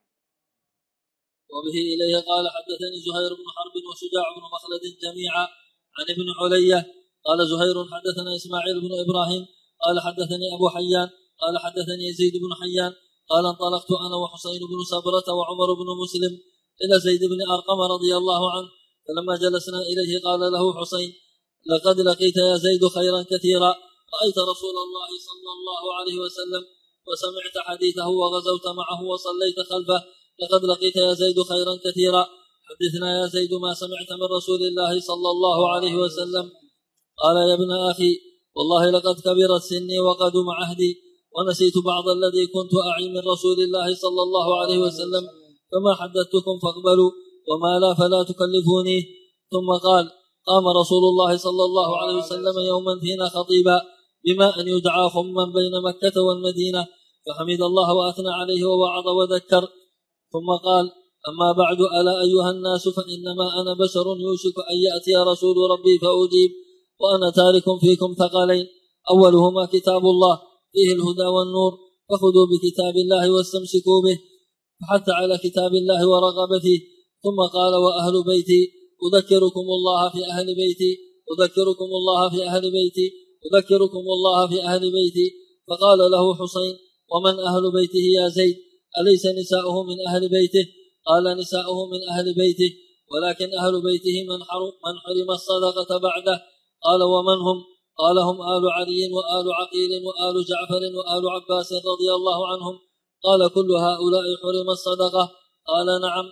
S2: وبه إليه قال: حدثني زهير بن حرب وشجاع بن مخلد جميعا عن ابن علية قال زهير: حدثنا إسماعيل بن إبراهيم قال حدثني أبو حيان قال حدثني يزيد بن حيان قال: انطلقت أنا وحسين بن صبرة وعمر بن مسلم إلى زيد بن أرقم رضي الله عنه، فلما جلسنا إليه قال له حسين: لقد لقيت يا زيد خيرا كثيرا، رأيت رسول الله صلى الله عليه وسلم وسمعت حديثه وغزوت معه وصليت خلفه، لقد لقيت يا زيد خيرا كثيرا، حدثنا يا زيد ما سمعت من رسول الله صلى الله عليه وسلم. قال: يا ابن أخي، والله لقد كبرت سني وقدم عهدي، ونسيت بعض الذي كنت أعي من رسول الله صلى الله عليه وسلم، فما حدثتكم فاقبلوا، وما لا فلا تكلفوني. ثم قال: قام رسول الله صلى الله عليه وسلم يوما فينا خطيبا بما أن يدعى خما بين مكة والمدينة، فحمد الله وأثنى عليه ووعظ وذكر، ثم قال: أما بعد، ألا أيها الناس، فإنما أنا بشر يوشك أن يأتي رسول ربي فأجيب، وأنا تارك فيكم ثقلين، أولهما كتاب الله فيه الهدى والنور، فخذوا بكتاب الله واستمسكوا به، فحث على كتاب الله ورغب فيه. ثم قال: وأهل بيتي أذكركم الله في أهل بيتي، أذكركم الله في أهل بيتي، أذكركم الله في أهل بيتي. فقال له حسين: ومن أهل بيته يا زيد؟ أليس نساؤه من أهل بيته؟ قال: نساؤه من أهل بيته، ولكن أهل بيته من حرم الصدقة بعده. قال: ومن هم؟ قال: هم آل علي وآل عقيل وآل جعفر وآل عباس رضي الله عنهم. قال: كل هؤلاء حرم الصدقة؟ قال: نعم.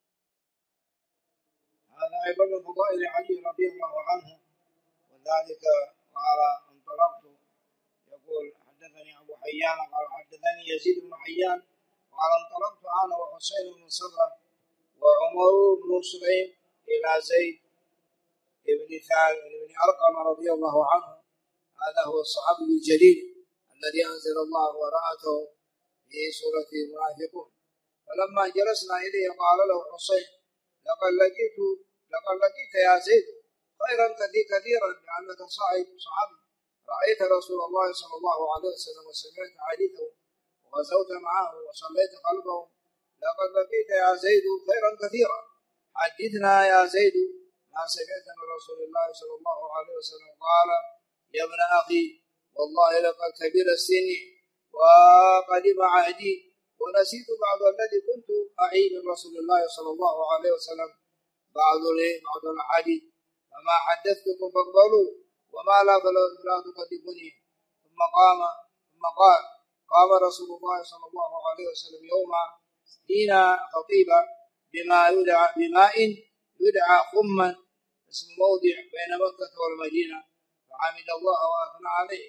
S1: هذا أيضا من فضائل علي رضي الله عنه، وذلك قال: انطلقت، يقول حدثني أبو حيان قال حدثني يزيد بن حيان قال: انطلقت أنا وحسين بن صبرة وعمر بن سليم إلى زيد ابن أرقم رضي الله عنه. هذا هو الصحابي الجليل الذي أنزل الله وراءته في سورة المنافقون. فلما جلسنا إليه قال له حسين: لقد لقيت يا زيد خيرا كثيرا لأنك صحابي رأيت رسول الله صلى الله عليه وسلم وسمعت حديثه وغزوت معه وصليت قلبه. لقد لقيت يا زيد خيرا كثيرا، حدثنا يا زيد ما سمعت من رسول الله صلى الله عليه وسلم. قال: يا ابن أخي والله لقد كبر السن وقدم عهدي ونسيت بعض الذي كنت أعيد من رسول الله صلى الله عليه وسلم بعض الحديث، فما حدثتكم فاقبلوا وما لا فلا تكذبوني. ثم قال: قام رسول الله صلى الله عليه وسلم يوما حين خطيبا بماء يدعى خما، اسم موضع بين مكة والمدينة، فحمد الله وأثنى عليه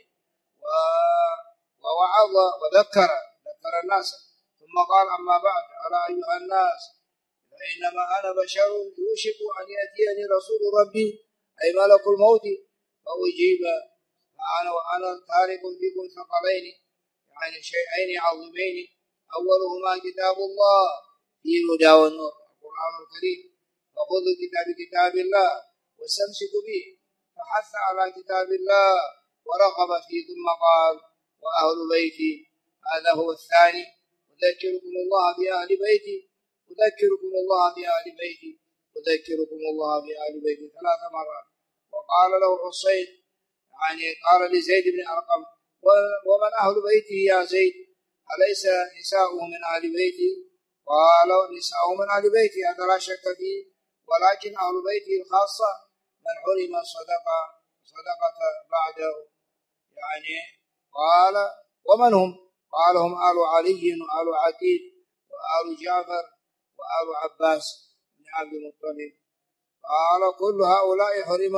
S1: ووعظ وذكر الناس. ثم قال: أما بعد، ألا أيها الناس، فإنما أنا بشر يوشك أن يأتيني رسول ربي أي ملك الموت فأجيب، وأنا تارك فيكم ثقلين، يعني شيئين عظيمين، أولهما كتاب الله فيه هدى والنور القرآن الكريم، فخذوا كتاب الله واستمسكوا به، فحث على كتاب الله ورغب فيه. ثم قال: وأهل بيتي، هذا هو الثاني، أذكركم الله بأهل بيتي، أذكركم الله بأهل بيتي، أذكركم الله بأهل بيتي 3 مرات. وقال له حسين، يعني قال لزيد بن أرقم: ومن أهل بيته يا زيد؟ أليس نساؤه من أهل بيتي؟ قال: نساؤه من أهل بيتي، هذا لا شك فيه، ولكن أهل بيته الخاصة من حرم صدقة بعده. يعني قال: ومن هم؟ قال: هم آل علي وآل عقيل وآل جعفر وآل عباس بن عبد المطلب. قال: كل هؤلاء حرم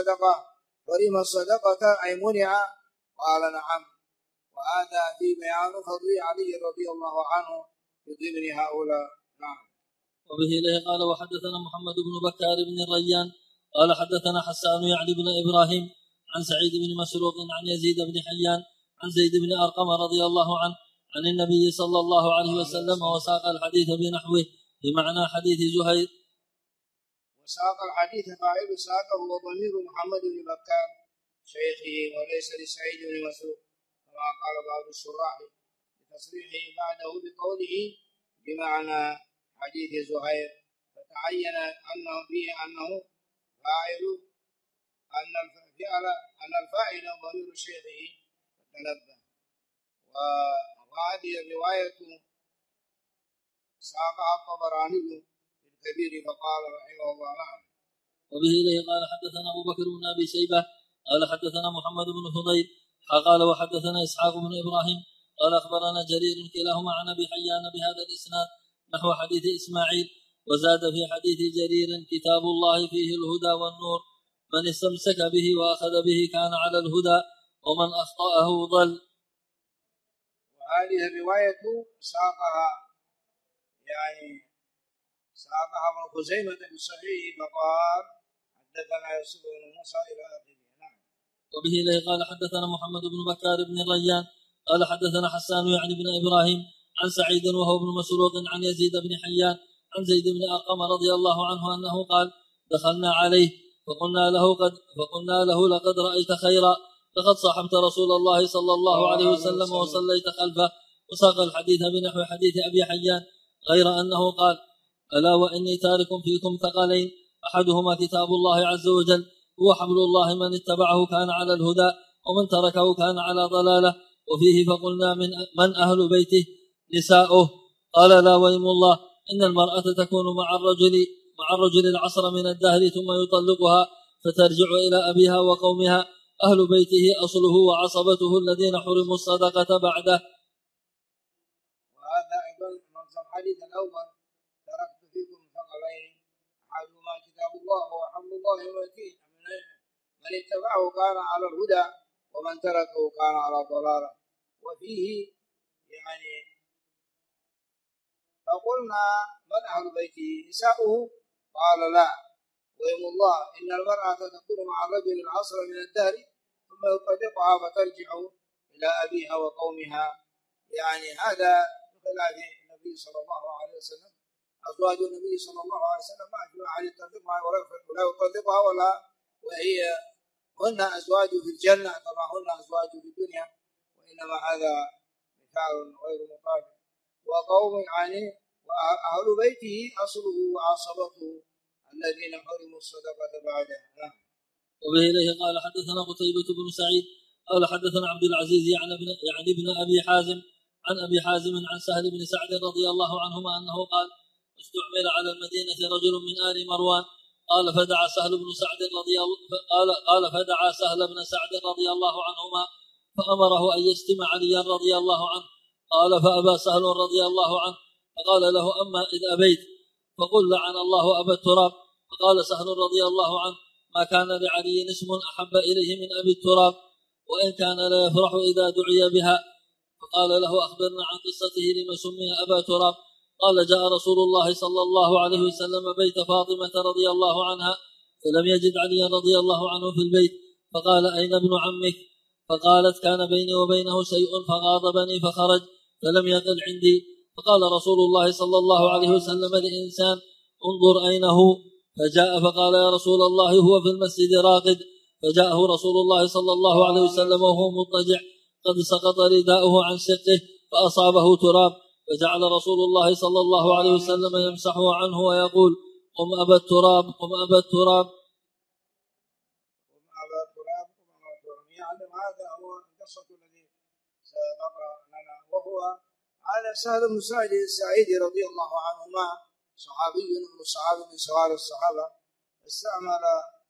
S1: الصدقة أي منع؟ قال: نعم. وهذا في بيان فضل علي رضي الله عنه بضمن هؤلاء. نعم.
S2: وبه إليه قال: وحدثنا محمد بن بكار بن الريان قال حدثنا حسان يعني بن إبراهيم عن سعيد بن مسروق عن يزيد بن حيان عن زيد بن أرقم رضي الله عنه عن النبي صلى الله عليه وسلم، وساق الحديث بنحوه بمعنى حديث زهير.
S1: وساق الحديث فاعل ساقه وضمير محمد بن بكار شيخه وليس لسعيد بن مسروق كما قال بعض الشراح بتصريحه بعده بقوله بمعنى حديث زهير، فتعين أنه فاعل أن الفاعل ضمير شيخه فتنبه. وهذه الرواية ساقها الطبراني في الكبير فقال رحمه الله. نعم.
S2: وبه إليه قال حدثنا أبو بكر بن أبي شيبة قال حدثنا محمد بن فضيل قال وحدثنا إسحاق بن إبراهيم قال أخبرنا جرير كلاهما عن أبي حيان بهذا الإسناد نحو حديث إسماعيل، وزاد في حديث جرير: كتاب الله فيه الهدى والنور، من استمسك به وأخذ به كان على الهدى، ومن أخطأه ضل.
S1: وهذه الرواية ساقها ابن خزيمة بصحيح فقال حدثنا يوسف بن موسى إلى آخره. نعم.
S2: وبه إليه قال حدثنا محمد بن بكار بن الريان قال حدثنا حسان يعني بن إبراهيم عن سعيد وهو ابن مسروق عن يزيد بن حيان عن زيد بن أرقم رضي الله عنه أنه قال: دخلنا عليه فقلنا له لقد رأيت خيرا، لقد صاحبت رسول الله صلى الله عليه وسلم وصليت خلفه، وساق الحديث بنحو حديث أبي حيان غير أنه قال: ألا وإني تارك فيكم ثقلين، أحدهما كتاب الله عز وجل هو حبل الله، من اتبعه كان على الهدى ومن تركه كان على ضلاله. وفيه فقلنا: من أهل بيته؟ نساؤه. قال: لا ويم الله، إن المرأة تكون مع الرجل العصر من الدهر ثم يطلقها فترجع إلى أبيها وقومها، أهل بيته أصله وعصبته الذين حرموا الصدقة بعده.
S1: وهذا أيضا نص الحديث الأول: تركت فيكم ثقلين، أحدهما كتاب الله وهو حبل الله ومتين، من اتبعه كان على الهدى ومن تركه كان على ضلاله. وفيه فقلنا: من أهل بيته؟ نساؤه؟ قال: لا ويم الله إن المرأة تكون مع الرجل العصر من الدهر ثم يطلقها فترجع إلى أبيها وقومها. يعني هذا بخلاف النبي صلى الله عليه وسلم. أزواج النبي صلى الله عليه وسلم ما يجوز أن يطلقها ولا يطلقها وهي هن أزواج في الجنة كما هن أزواج في الدنيا، وإنما هذا مثال غير مطابق. وقوم يعني وأهل بيته أصله وعصبته الذين حرموا الصدقة بعده.
S2: وبه إليه قال حدثنا قتيبة بن سعيد قال حدثنا عبد العزيز يعني ابن أبي حازم عن أبي حازم عن سهل بن سعد رضي الله عنهما أنه قال استعمل على المدينة رجل من آل مروان قال فدعا سهل بن سعد رضي الله عنهما فأمره أن يستمع عليا رضي الله عنه قال فأبى سهل رضي الله عنه فقال له أما إذ أبيت فقل لعن الله أبا التراب. فقال سهل رضي الله عنه ما كان لعلي اسم أحب إليه من أبي التراب وإن كان لا يفرح إذا دعي بها. فقال له أخبرنا عن قصته لما سمي أبا تراب. قال جاء رسول الله صلى الله عليه وسلم بيت فاطمة رضي الله عنها فلم يجد عليا رضي الله عنه في البيت فقال أين ابن عمك؟ فقالت كان بيني وبينه شيء فغاضبني فخرج فلم يقل عندي. فقال رسول الله صلى الله عليه وسلم لإنسان انظر أين هو؟ فجاء فقال يا رسول الله هو في المسجد راقد. فجاءه رسول الله صلى الله عليه وسلم وهو مضطجع قد سقط رداؤه عن شقه فأصابه تراب فجعل رسول الله صلى الله عليه وسلم يمسحه عنه ويقول قم أبا التراب قم أبا التراب.
S1: يعني هذا هو القصة الذي سبق لنا وهو على سهل بن سعد الساعدي رضي الله عنهما صحابي من الصحابة من صغار الصحابة استعمل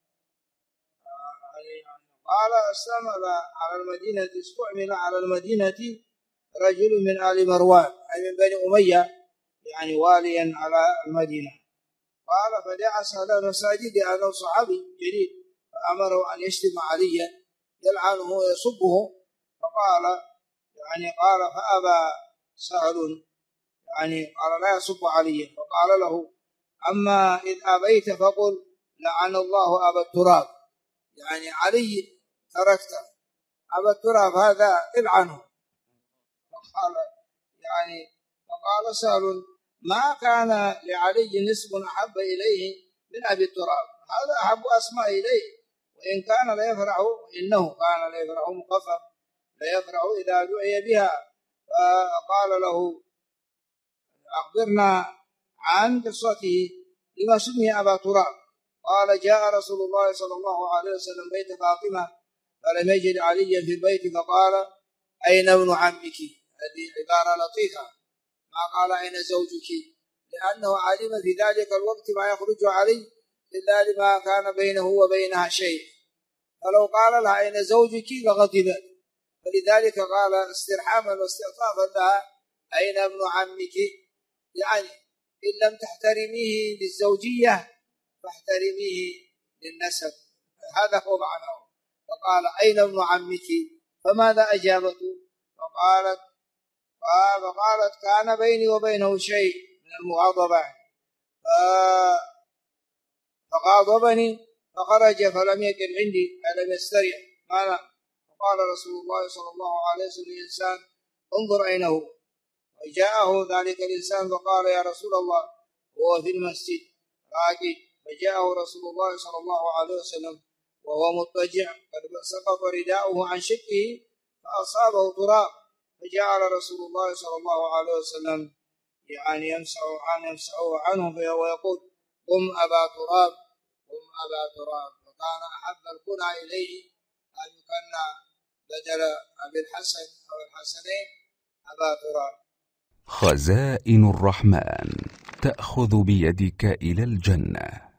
S1: على المدينة رجل من آل مروان أي من بني أمية يعني واليا على المدينة. قال فدعا سهل بن سعد لأنه صحابي جليل فأمره أن يشتم عليا يلعنه ويسبه فقال فأبى سهل قال لا يسب عليا. فقال له أما إذ أبيت فقل لعن الله أبا التراب يعني علي تركته أبا التراب هذا العنه. فقال سهل ما كان لعلي نسب أحب إليه من أبي التراب هذا أحب أسماء إليه وإن كان لا يفرح إنه كان لا يفرح مخفف لا يفرح إذا دعي بها. فقال له أخبرنا عن قصته لما سمي أبا تراب. قال جاء رسول الله صلى الله عليه وسلم بيت فاطمة فلم يجد عليا في البيت فقال أين ابن عمك؟ هذه عبارة لطيفة ما قال أين زوجك لأنه علم في ذلك الوقت ما يخرج عليه إلا لما كان بينه وبينها شيء فلو قال لها أين زوجك لغضبت فلذلك قال استرحاما واستعطافا لها أين ابن عمك يعني إن لم تحترميه للزوجية فاحترميه للنسب هذا هو معناه. فقال أين ابن عمك؟ فماذا أجابته؟ فقالت كان بيني وبينه شيء من المغاضبة فغاضبني فخرج فلم يكن عندي ألم يستريح ماذا؟ فقال رسول الله صلى الله عليه وسلم الإنسان انظر أين هو؟ وجاءه ذلك الإنسان فقال يا رسول الله هو في المسجد راقد. فجاءه رسول الله صلى الله عليه وسلم وهو مضطجع قد سقط رداؤه عن شقه فأصابه تراب فجعل رسول الله صلى الله عليه وسلم يمسحه عنه ويقول قم أبا تراب قم أبا تراب. وكان أحب الكنى إليه أن يكنى بدل أبي الحسن أو الحسنين أبا تراب.
S3: خزائن الرحمن تأخذ بيدك إلى الجنة.